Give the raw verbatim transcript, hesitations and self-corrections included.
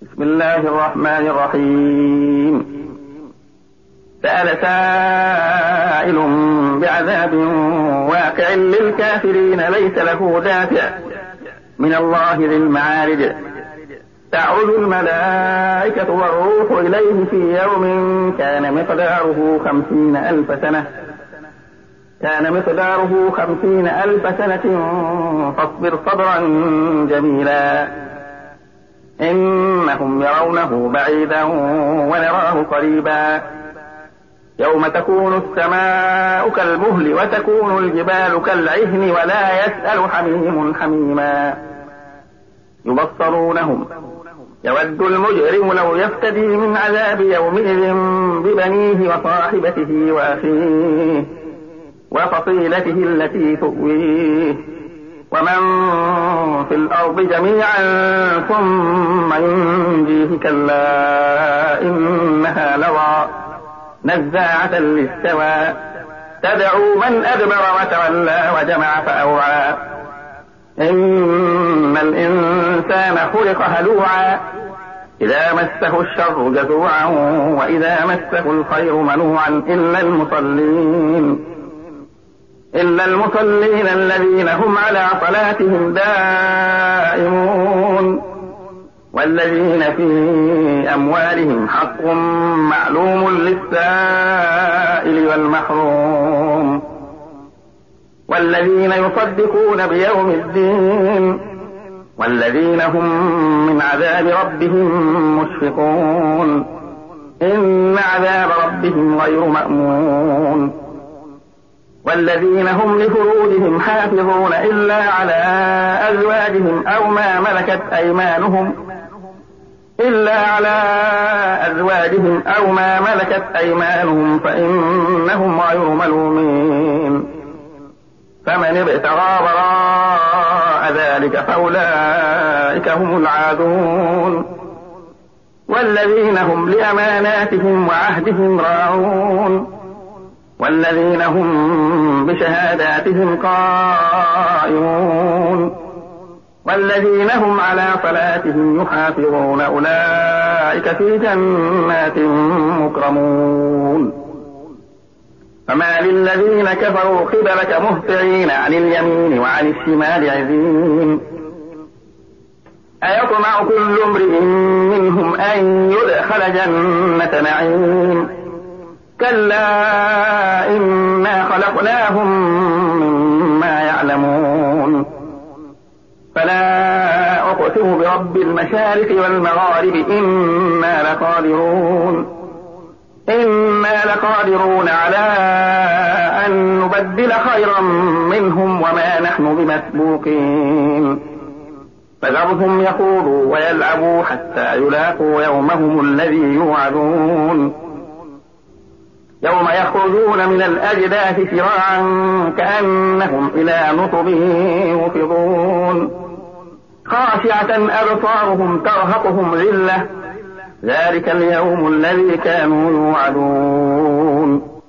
بسم الله الرحمن الرحيم. سأل سائل بعذاب واقع للكافرين ليس له دافع من الله ذي المعارج. تعرج الملائكة والروح إليه في يوم كان مقداره خمسين ألف سنة كان مقداره خمسين ألف سنة فاصبر صبرا جميلا إنهم يرونه بعيدا ونراه قريبا. يوم تكون السماء كالمهل وتكون الجبال كالعهن ولا يسأل حميم حميما. يبصرونهم يود المجرم لو يفتدي من عذاب يومئذ ببنيه وصاحبته وأخيه وفصيلته التي تؤويه ومن في الأرض جميعا ثم ينجيه كلا إنها لظى نزاعة للشوى تدعو من أدبر وتولى وجمع فأوعى. إن الإنسان خلق هلوعا إذا مسه الشر جزوعا وإذا مسه الخير منوعا إلا المصلين إلا المصلين الذين هم على صلاتهم دائمون والذين في أموالهم حق معلوم للسائل والمحروم والذين يصدقون بيوم الدين والذين هم من عذاب ربهم مشفقون إن عذاب ربهم غير مأمون. والذين هم لفروجهم حافظون إلا على أزواجهم أو ما ملكت أيمانهم إلا على أزواجهم أو ما ملكت أيمانهم فإنهم غير ملومين. فمن ابتغى وراء ذلك فأولئك هم العادون. والذين هم لأماناتهم وعهدهم راعون والذين هم بشهاداتهم قائمون والذين هم على صلاتهم يحافظون أولئك في جنات مكرمون. فما للذين كفروا قبلك مهطعين عن اليمين وعن الشمال عزين. أيطمع كل امرئ منهم أن يدخل جنة نعيم كلا إنا خلقناهم مما يعلمون. فلا أقسم برب المشارق والمغارب إنا لقادرون إنا لقادرون على أن نبدل خيرا منهم وما نحن بمسبوقين. فذرهم يخوضوا ويلعبوا حتى يلاقوا يومهم الذي يوعدون يوم يخرجون من الأجداث سراعا كأنهم إلى نصب يوفضون خاشعة أبصارهم ترهقهم ذلة ذلك اليوم الذي كانوا يوعدون.